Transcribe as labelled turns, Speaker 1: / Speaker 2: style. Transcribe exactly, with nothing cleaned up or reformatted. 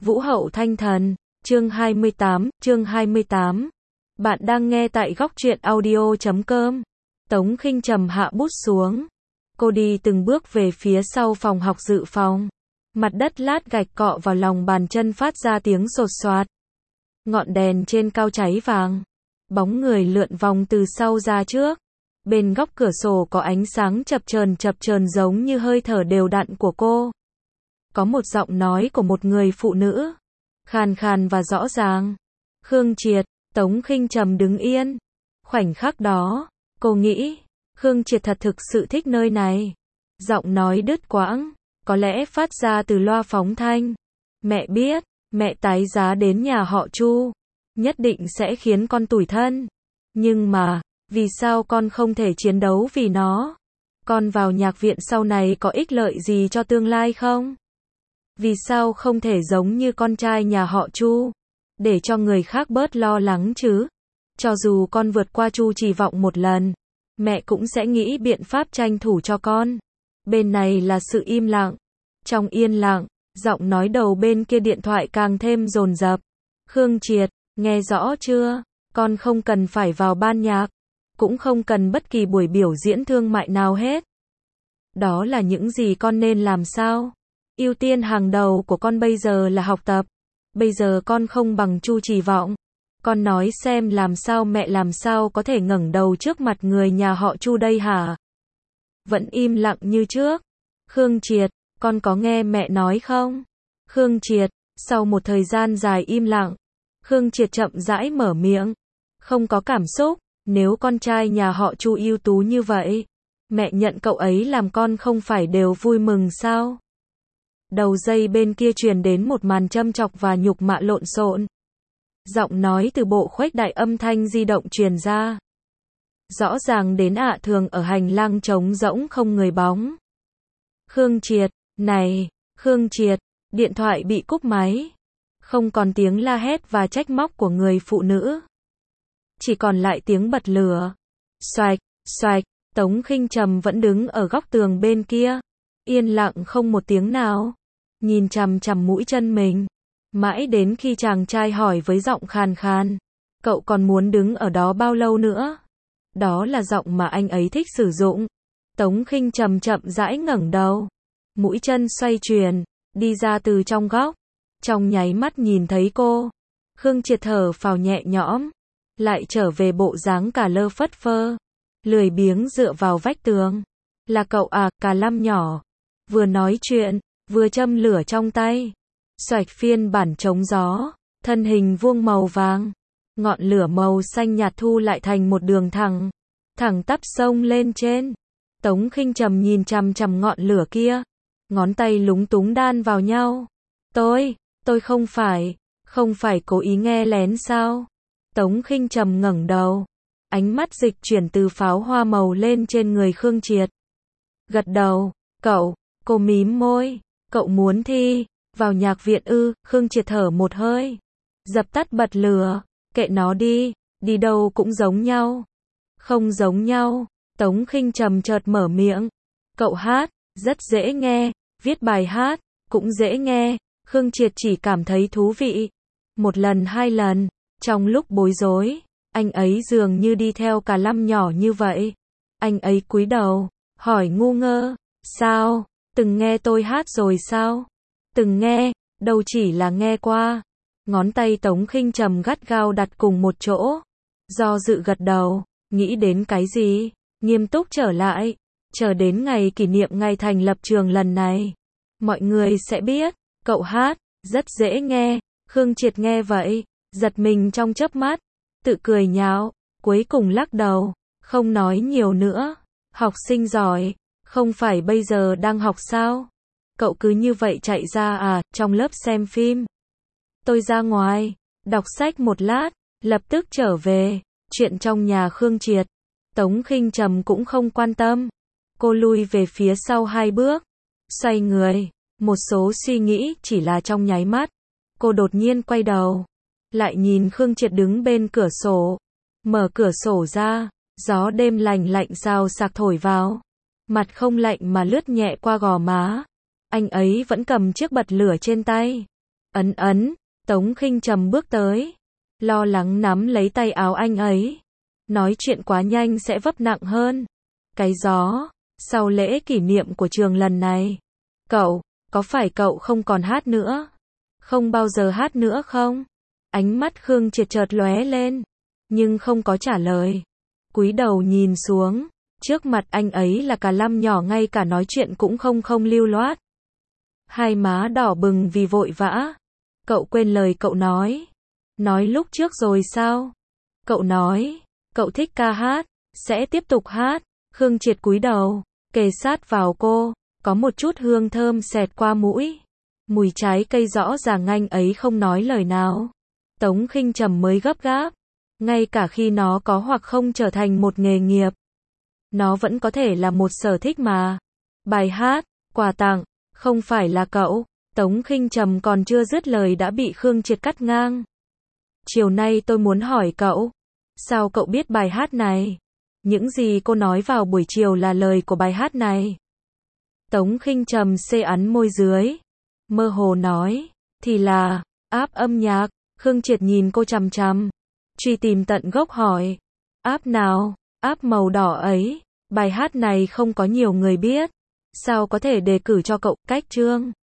Speaker 1: Vũ hậu thanh thần, chương hai mươi tám, chương hai mươi tám. Bạn đang nghe tại góc truyện audio chấm com. Tống Khinh Trầm hạ bút xuống. Cô đi từng bước về phía sau phòng học dự phòng. Mặt đất lát gạch cọ vào lòng bàn chân phát ra tiếng sột soạt. Ngọn đèn trên cao cháy vàng. Bóng người lượn vòng từ sau ra trước. Bên góc cửa sổ có ánh sáng chập chờn chập chờn giống như hơi thở đều đặn của cô. Có một giọng nói của một người phụ nữ, khàn khàn và rõ ràng. Khương Triệt. Tống Khinh Trầm đứng yên. Khoảnh khắc đó, cô nghĩ, Khương Triệt thật thực sự thích nơi này. Giọng nói đứt quãng, có lẽ phát ra từ loa phóng thanh. Mẹ biết, mẹ tái giá đến nhà họ Chu, nhất định sẽ khiến con tủi thân. Nhưng mà, vì sao con không thể chiến đấu vì nó? Con vào nhạc viện sau này có ích lợi gì cho tương lai không? Vì sao không thể giống như con trai nhà họ Chu, để cho người khác bớt lo lắng chứ? Cho dù con vượt qua Chu Chỉ Vọng một lần, mẹ cũng sẽ nghĩ biện pháp tranh thủ cho con. Bên này là sự im lặng. Trong yên lặng, giọng nói đầu bên kia điện thoại càng thêm dồn dập. Khương Triệt, nghe rõ chưa? Con không cần phải vào ban nhạc, cũng không cần bất kỳ buổi biểu diễn thương mại nào hết. Đó là những gì con nên làm sao? Ưu tiên hàng đầu của con bây giờ là học tập. Bây giờ con không bằng Chu Chỉ Vọng. Con nói xem làm sao mẹ làm sao có thể ngẩng đầu trước mặt người nhà họ Chu đây hả? Vẫn im lặng như trước. Khương Triệt, con có nghe mẹ nói không? Khương Triệt, sau một thời gian dài im lặng, Khương Triệt chậm rãi mở miệng. Không có cảm xúc, nếu con trai nhà họ Chu ưu tú như vậy, mẹ nhận cậu ấy làm con không phải đều vui mừng sao? Đầu dây bên kia truyền đến một màn châm chọc và nhục mạ lộn xộn. Giọng nói từ bộ khuếch đại âm thanh di động truyền ra. Rõ ràng đến ạ thường ở hành lang trống rỗng không người bóng. Khương Triệt, này, Khương Triệt, điện thoại bị cúp máy. Không còn tiếng la hét và trách móc của người phụ nữ. Chỉ còn lại tiếng bật lửa. Xoạch, xoạch, Tống Khinh Trầm vẫn đứng ở góc tường bên kia. Yên lặng không một tiếng nào. Nhìn chằm chằm mũi chân mình. Mãi đến khi chàng trai hỏi với giọng khàn khàn. Cậu còn muốn đứng ở đó bao lâu nữa? Đó là giọng mà anh ấy thích sử dụng. Tống Khinh Trầm chậm rãi ngẩng đầu. Mũi chân xoay chuyển, đi ra từ trong góc. Trong nháy mắt nhìn thấy cô. Khương Triệt thở phào nhẹ nhõm. Lại trở về bộ dáng cả lơ phất phơ. Lười biếng dựa vào vách tường. Là cậu à, Cà Lâm nhỏ. Vừa nói chuyện, vừa châm lửa trong tay. Xoạch phiên bản chống gió. Thân hình vuông màu vàng. Ngọn lửa màu xanh nhạt thu lại thành một đường thẳng. Thẳng tắp sông lên trên. Tống Khinh Trầm nhìn chằm chằm ngọn lửa kia. Ngón tay lúng túng đan vào nhau. Tôi, tôi không phải, không phải cố ý nghe lén sao? Tống Khinh Trầm ngẩng đầu. Ánh mắt dịch chuyển từ pháo hoa màu lên trên người Khương Triệt. Gật đầu, cậu, cô mím môi. Cậu muốn thi vào nhạc viện ư? Khương Triệt thở một hơi. Dập tắt bật lửa. Kệ nó đi, đi đâu cũng giống nhau. Không giống nhau. Tống Khinh Trầm chợt mở miệng. Cậu hát, rất dễ nghe. Viết bài hát, cũng dễ nghe. Khương Triệt chỉ cảm thấy thú vị. Một lần hai lần, trong lúc bối rối, anh ấy dường như đi theo Cà Lâm nhỏ như vậy. Anh ấy cúi đầu, hỏi ngu ngơ. Sao, từng nghe tôi hát rồi sao? Từng nghe, đâu chỉ là nghe qua. Ngón tay Tống Khinh Trầm gắt gao đặt cùng một chỗ. Do dự gật đầu, nghĩ đến cái gì? Nghiêm túc trở lại. Chờ đến ngày kỷ niệm ngày thành lập trường lần này. Mọi người sẽ biết, cậu hát, rất dễ nghe. Khương Triệt nghe vậy, giật mình trong chớp mắt. Tự cười nhạo, cuối cùng lắc đầu. Không nói nhiều nữa. Học sinh giỏi, không phải bây giờ đang học sao? Cậu cứ như vậy chạy ra à, trong lớp xem phim. Tôi ra ngoài, đọc sách một lát, lập tức trở về. Chuyện trong nhà Khương Triệt, Tống Khinh Trầm cũng không quan tâm. Cô lui về phía sau hai bước, xoay người. Một số suy nghĩ chỉ là trong nháy mắt. Cô đột nhiên quay đầu, lại nhìn Khương Triệt đứng bên cửa sổ. Mở cửa sổ ra, gió đêm lành lạnh xào xạc thổi vào. Mặt không lạnh mà lướt nhẹ qua gò má. Anh ấy vẫn cầm chiếc bật lửa trên tay. Ấn ấn, Tống Khinh Trầm bước tới, lo lắng nắm lấy tay áo anh ấy. Nói chuyện quá nhanh sẽ vấp nặng hơn. Cái gió, sau lễ kỷ niệm của trường lần này. Cậu, có phải cậu không còn hát nữa? Không bao giờ hát nữa không? Ánh mắt Khương Triệt chợt lóe lên, nhưng không có trả lời. Cúi đầu nhìn xuống, trước mặt anh ấy là cả lăm nhỏ, ngay cả nói chuyện cũng không không lưu loát. Hai má đỏ bừng vì vội vã. Cậu quên lời cậu nói. Nói lúc trước rồi sao? Cậu nói, cậu thích ca hát, sẽ tiếp tục hát. Khương Triệt cúi đầu, kề sát vào cô, có một chút hương thơm xẹt qua mũi. Mùi trái cây rõ ràng, anh ấy không nói lời nào. Tống Khinh Trầm mới gấp gáp. Ngay cả khi nó có hoặc không trở thành một nghề nghiệp, nó vẫn có thể là một sở thích mà. Bài hát, quà tặng, không phải là cậu. Tống Khinh Trầm còn chưa dứt lời đã bị Khương Triệt cắt ngang. Chiều nay tôi muốn hỏi cậu, sao cậu biết bài hát này? Những gì cô nói vào buổi chiều là lời của bài hát này. Tống Khinh Trầm xê ấn môi dưới, mơ hồ nói, thì là app âm nhạc. Khương Triệt nhìn cô chằm chằm, truy tìm tận gốc hỏi, app nào? App màu đỏ ấy. Bài hát này không có nhiều người biết, sao có thể đề cử cho cậu? Cách chương